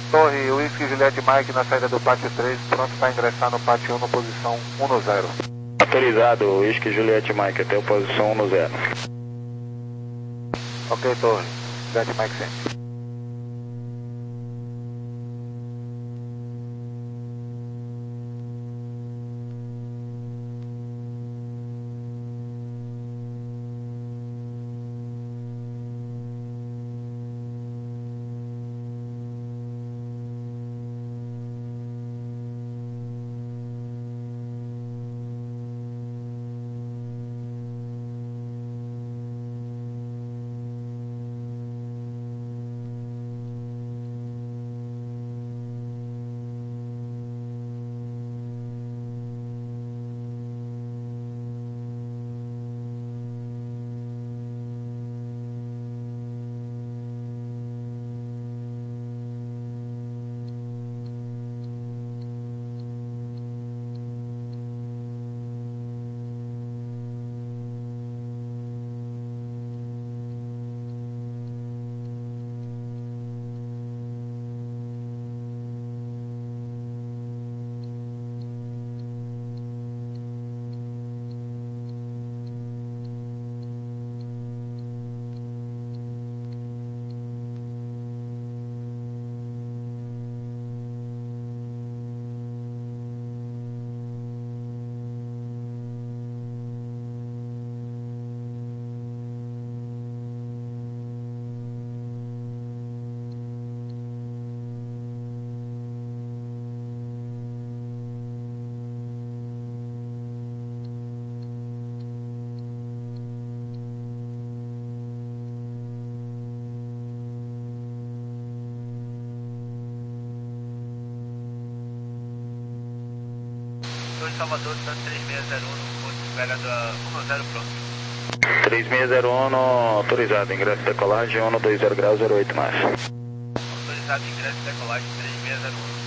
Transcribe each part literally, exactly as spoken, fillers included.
Torre, Whisky Juliette Mike na saída do pátio três, pronto para ingressar no pátio um, no posição um no zero. Autorizado, Whisky Juliette Mike, até a posição um no zero. Ok, Torre, Juliette Mike sempre. Salvador, Santos três seis zero um, ponto de espera da um no zero, pronto. três seis zero um, autorizado, ingresso e decolagem, um no dois zero grau zero oito mais. Autorizado, ingresso e decolagem três seis zero um.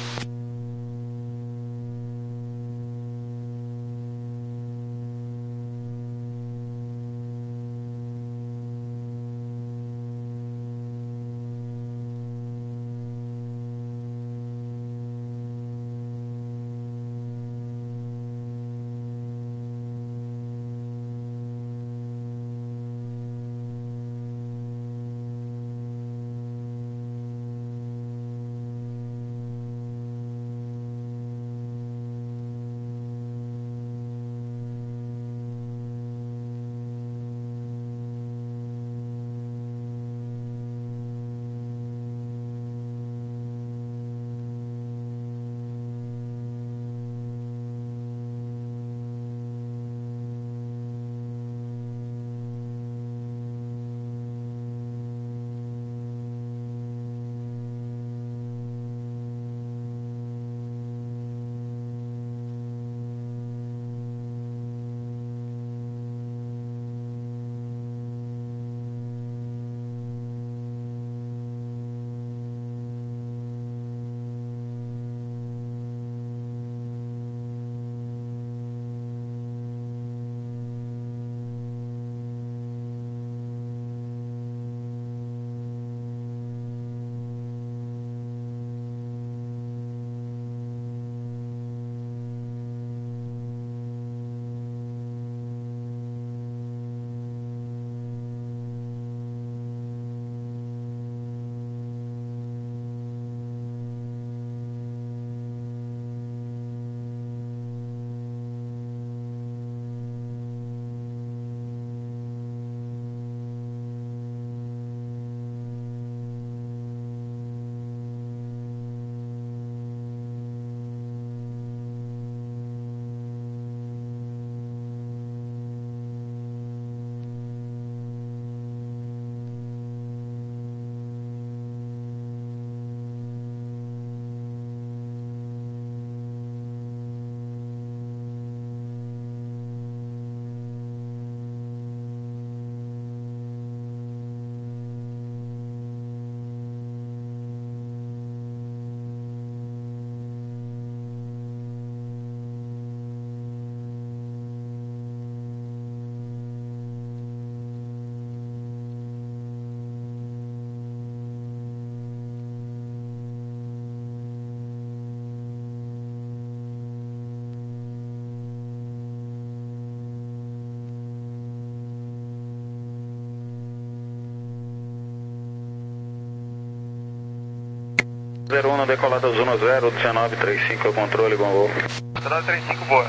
zero um, decolada Zuno zero, dezenove trinta e cinco, é o controle, bom voo. dezenove trinta e cinco, boa.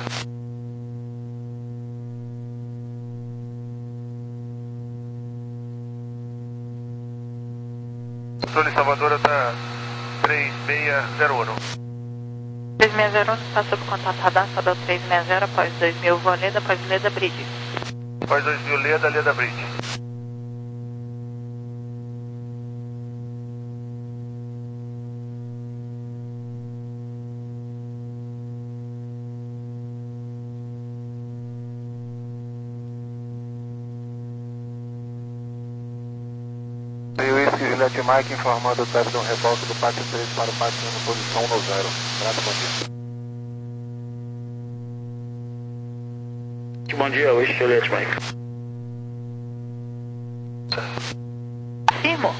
Controle Salvador da três seis zero um. três seis zero um, está sob contato radar, Sadal três seis zero, após dois mil, voa Leda, após Leda Bridge. Após dois mil, Leda, Leda Bridge. Juliette Mike informando o teste de um reboque do pátio três para o pátio um, posição um zero. Graças, bom dia. Bom dia, Wish Juliette Mike. Firmo.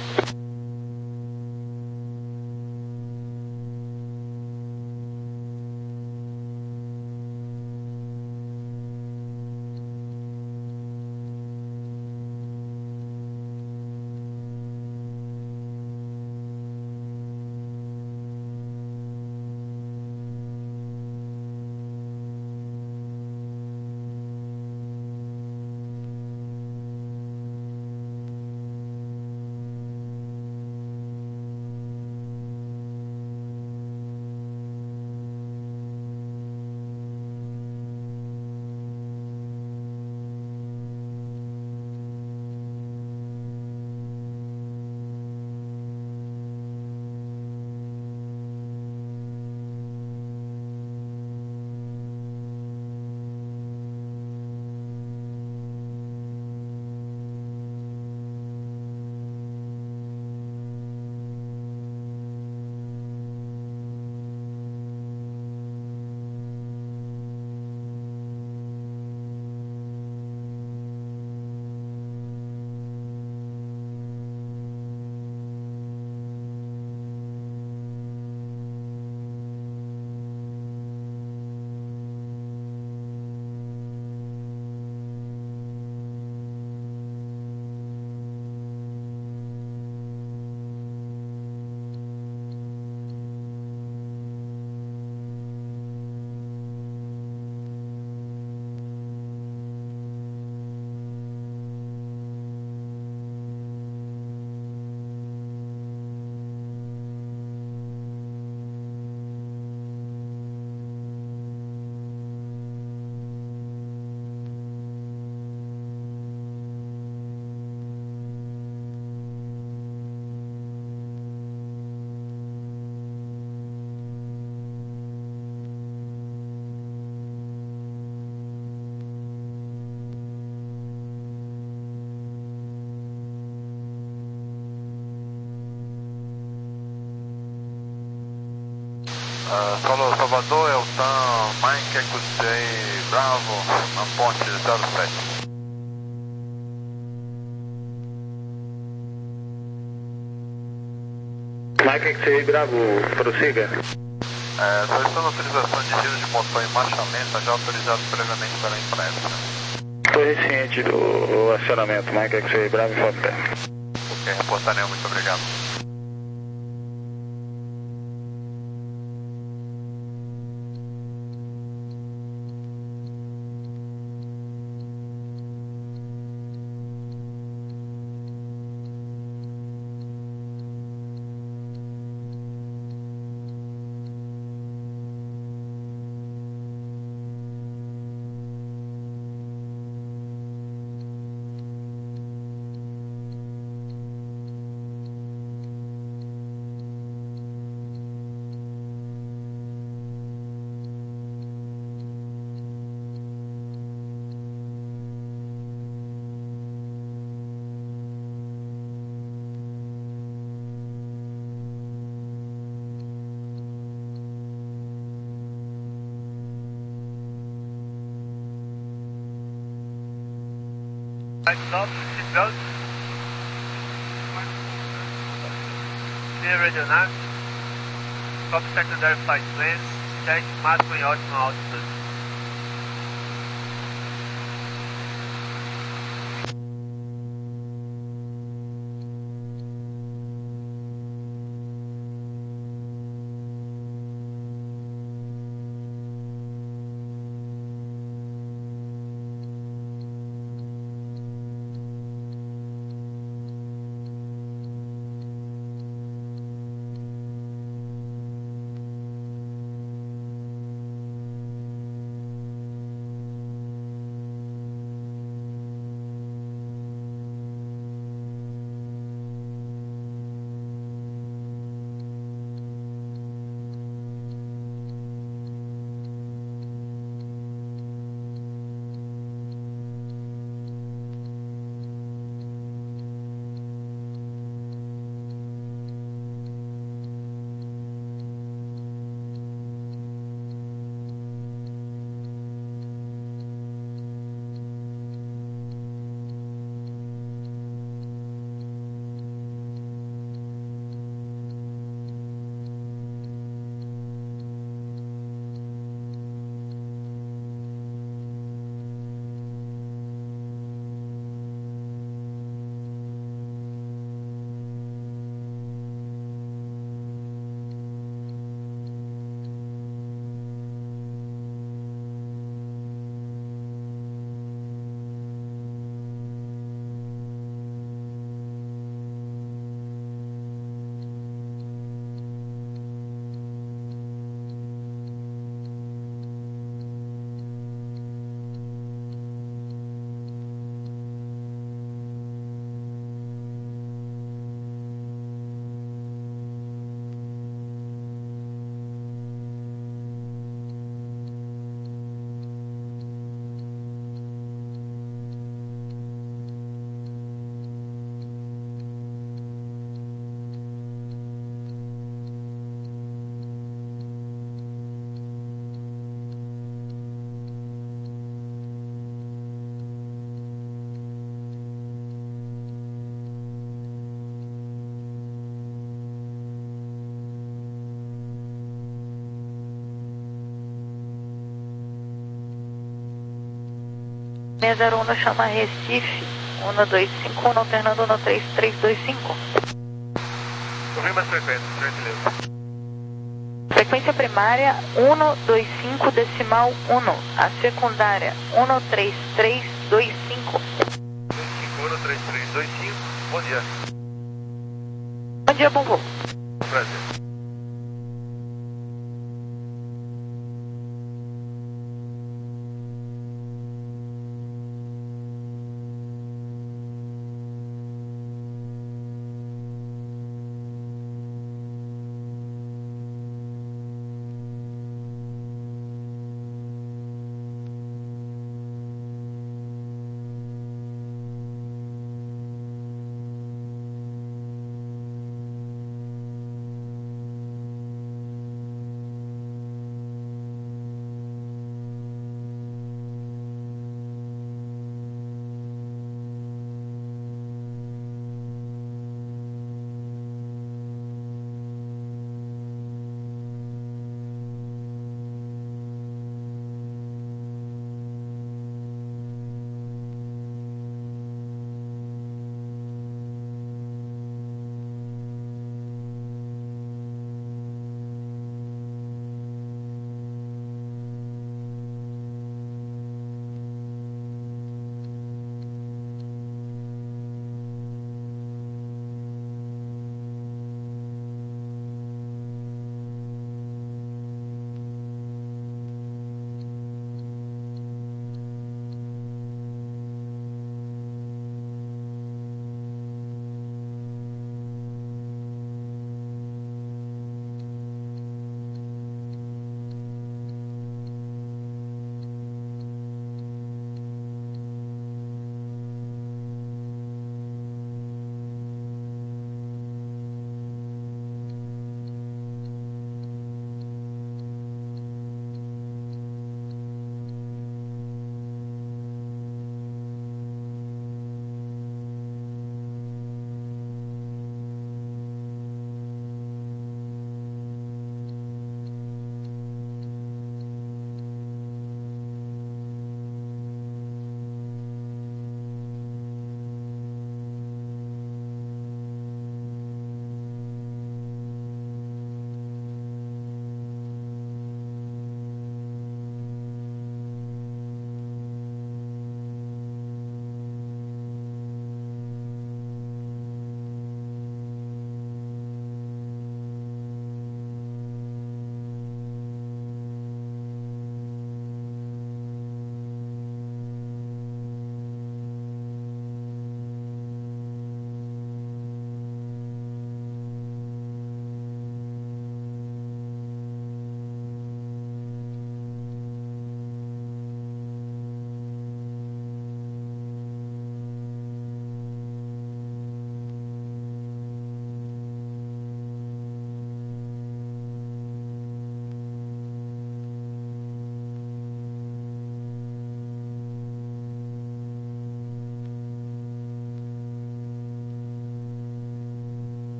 Uh, Solo Salvador, Eltan, Mike, Ecusei, Bravo, na ponte zero sete. Mike, Ecusei, Bravo, prossiga. É, solicitando autorização de giro de motor em marcha lenta, já autorizado previamente pela imprensa. Estou ciente do acionamento, Mike, Ecusei, Bravo, informe técnico. Ok, reportarei, muito obrigado. Lights off, seatbelt. Clear radio nav. Copy secondary flight plans. Check máximo e ótimo altitude. seis zero um chama Recife, um dois cinco um, alternando um três três dois cinco. Confirma as frequências, por gentileza. Frequência primária um dois cinco decimal um, a secundária um três três dois cinco. dois cinco um três três dois cinco, bom dia. Bom dia, bom voo. Prazer.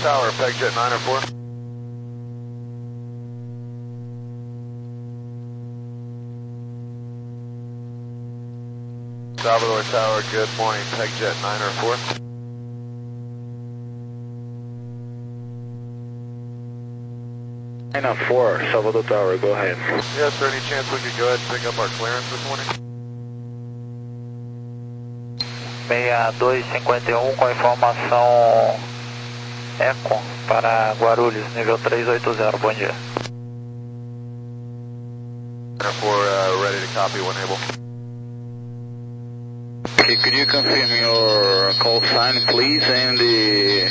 Tower, PegJet nine oh four. Salvador Tower, good morning, PegJet nine oh four. nine oh four, Salvador Tower, go ahead. Yes, sir, any chance we could go ahead and pick up our clearance this morning? seis dois cinquenta e um com informação Eco para Guarulhos, nível trezentos e oitenta, bom dia. nine oh four, uh, ready to copy when able. Okay, could you confirm your call sign, please, and the,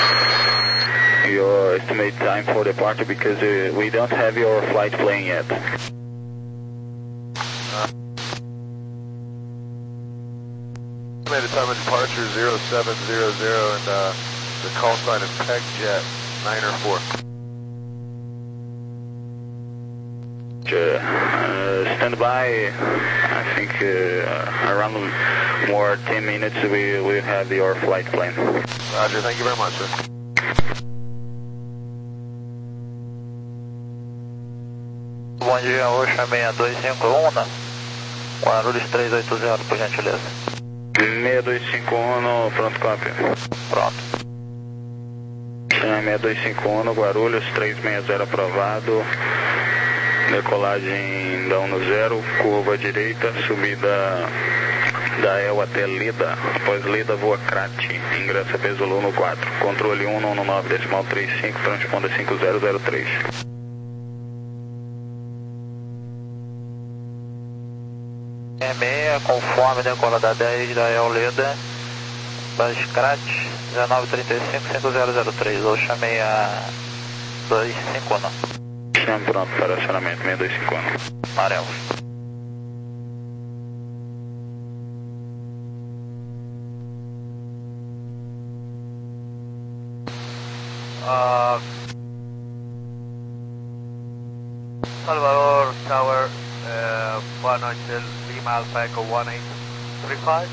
your estimate time for departure, because uh, we don't have your flight plan yet. Uh, estimated time of departure zero seven zero zero, and uh, the call sign is PegJet nine oh four. Uh, stand by. I think uh, around more ten minutes we will have your flight plan. Roger, thank you very much, sir. Bom dia, Ocean seis dois cinco um, né? Guarulhos trezentos e oitenta, por gentileza. seis dois cinco um, pronto, cópia. Pronto. seis dois cinco um, Guarulhos trezentos e sessenta aprovado. Decolagem da um zero, curva direita, subida da E L até Leda. Após Leda, voa Crate, ingressa Besouro no quatro. Controle um um nove decimal trinta e cinco, transponda cinco zero zero três. seis, conforme decola da dez da E L Leda, para Crate, dezenove trinta e cinco, cinco zero zero três, ou chamei a dois cinco um. Chame pronto para acionamento seis dois cinco um. Amarelo. Uh, Salvador Tower, uh, boa noite, Lima Alpha Echo one eight three five.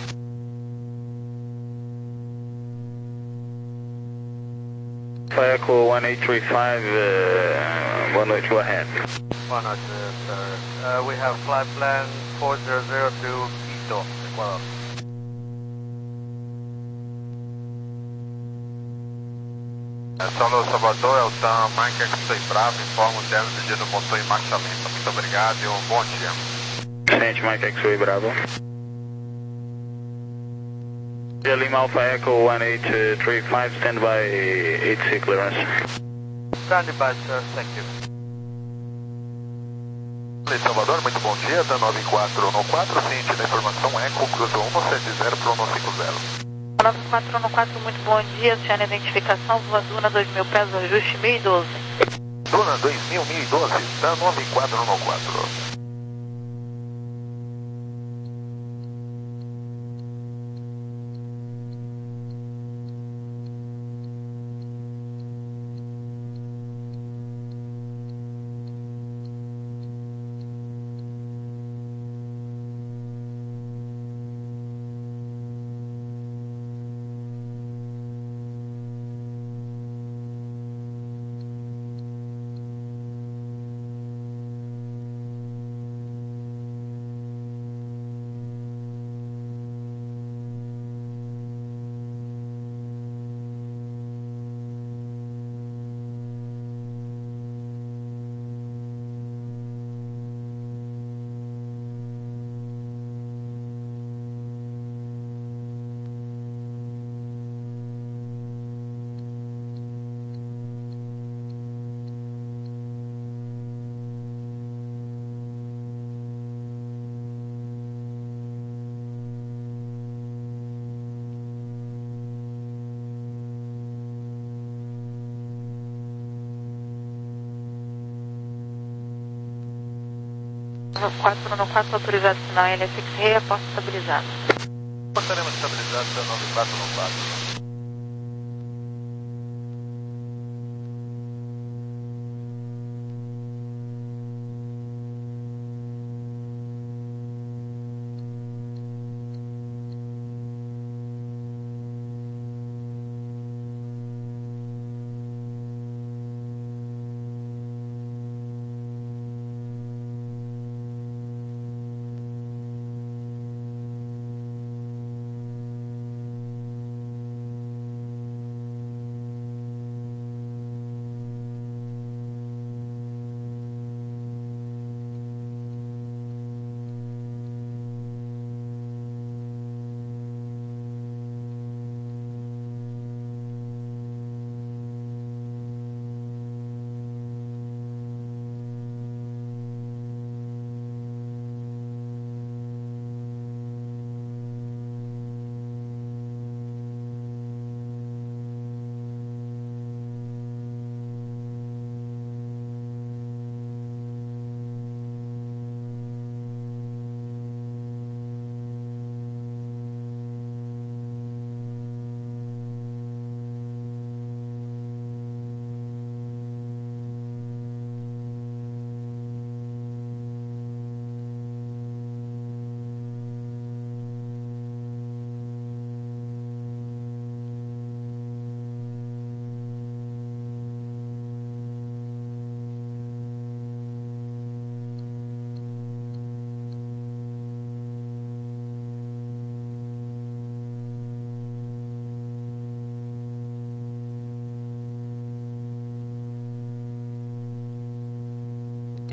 Echo one eight three five, uh, boa noite, go ahead. Boa noite, sir. Uh, we have flight plan four zero zero to Quito, Ecuador. Salve Salvador, é o TAM, Mike X-Ray Bravo, informa o término do dia do motor em marcha lenta. Muito obrigado e um bom dia. Sente Mike X-Ray Bravo. Lima Alpha Echo one eight three five, stand by eight C clearance. Stand by, sir, thank you. Salvador, muito bom dia, da nove quatro um quatro, ciente da informação Eco, cruzou um sete zero para um cinco zero. nove quatro um quatro, muito bom dia, senhora identificação, voa Duna dois mil pés, ajuste mil e doze. Duna dois mil, mil e doze, da nove quatro um quatro. nove quatro um quatro, autorizado sinal L F X, reporte estabilizado. Estaremos estabilizados da nove quatro um quatro.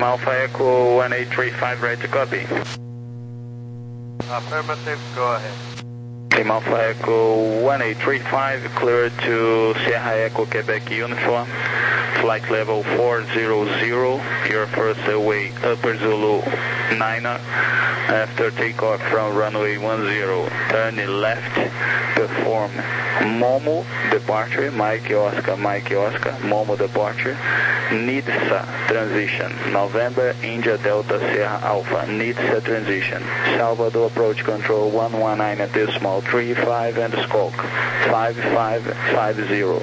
Lima Alpha Echo one eight three five, right to copy. Affirmative, go ahead. Lima Alpha Echo one eight three five, cleared to Sierra Echo Quebec Uniform, flight level four zero zero, your first away Upper Zulu niner, after takeoff from runway one zero, turn left, perform Momo departure, Mike Oscar, Mike Oscar, Momo departure, N I D S A transition, November India Delta Sierra Alpha, N I D S A transition, Salvador approach control one one nine at decimal three five and skulk five five five zero.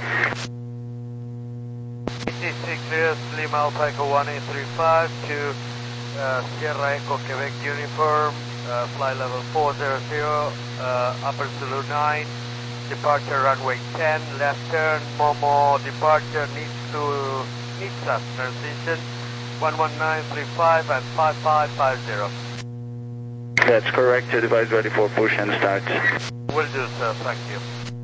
T C clears Lima Alpha Echo one eight three five to uh, Sierra Echo Quebec Uniform, uh, flight level four zero zero, uh, Upper Zulu nine, departure runway ten, left turn, Momo departure needs to N I D S A transition one one nine three five and five five five zero. That's correct, your device ready for push and start. Will do, sir, thank you.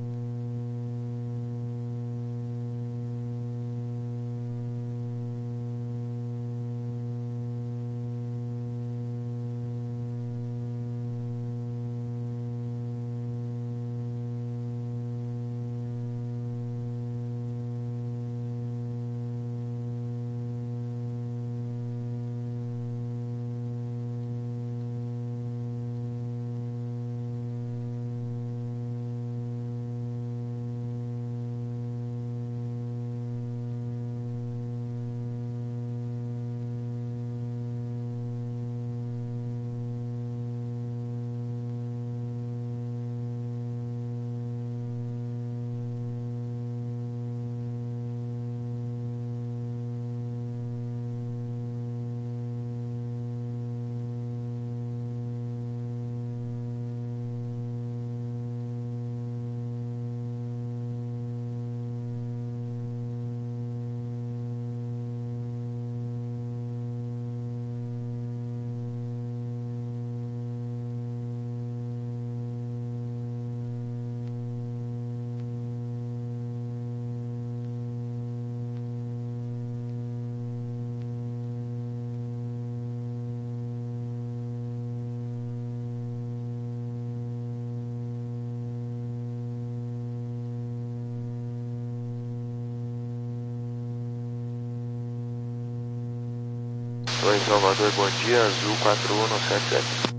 Oi, Salvador, bom dia, Azul quatro um sete sete.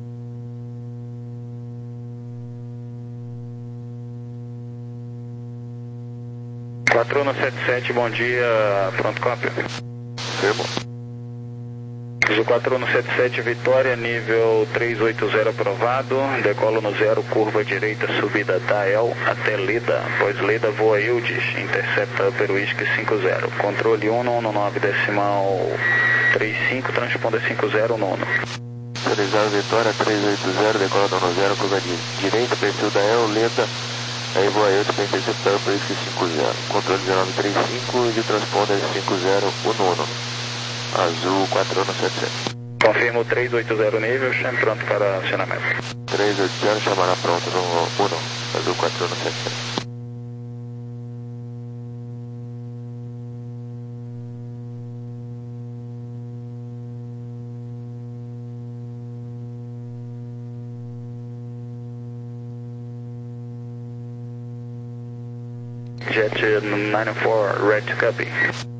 quatro um sete sete, bom dia, pronto cópia. Firmo. Azul quatro um sete sete, Vitória, nível três oito zero aprovado, decolo no zero, curva direita, subida da El até Leda, após Leda voa Ildes, intercepta Upper Whisky cinco zero, controle um um nove decimal três cinco, transponder cinco zero nono. Autorizado Vitória três oito zero, decola no zero, curva de direita, perfil da El, Leda, aí voa Ildes para interceptar Upper Whisky cinco zero, controle nove três cinco e de transponder cinco zero nono. Azul quatro um sete sete. Confirmo três oito zero nível, chame pronto para acionamento. três oito zero, chamará pronto no um, Azul quatro um sete sete. Jet nine four, red to copy.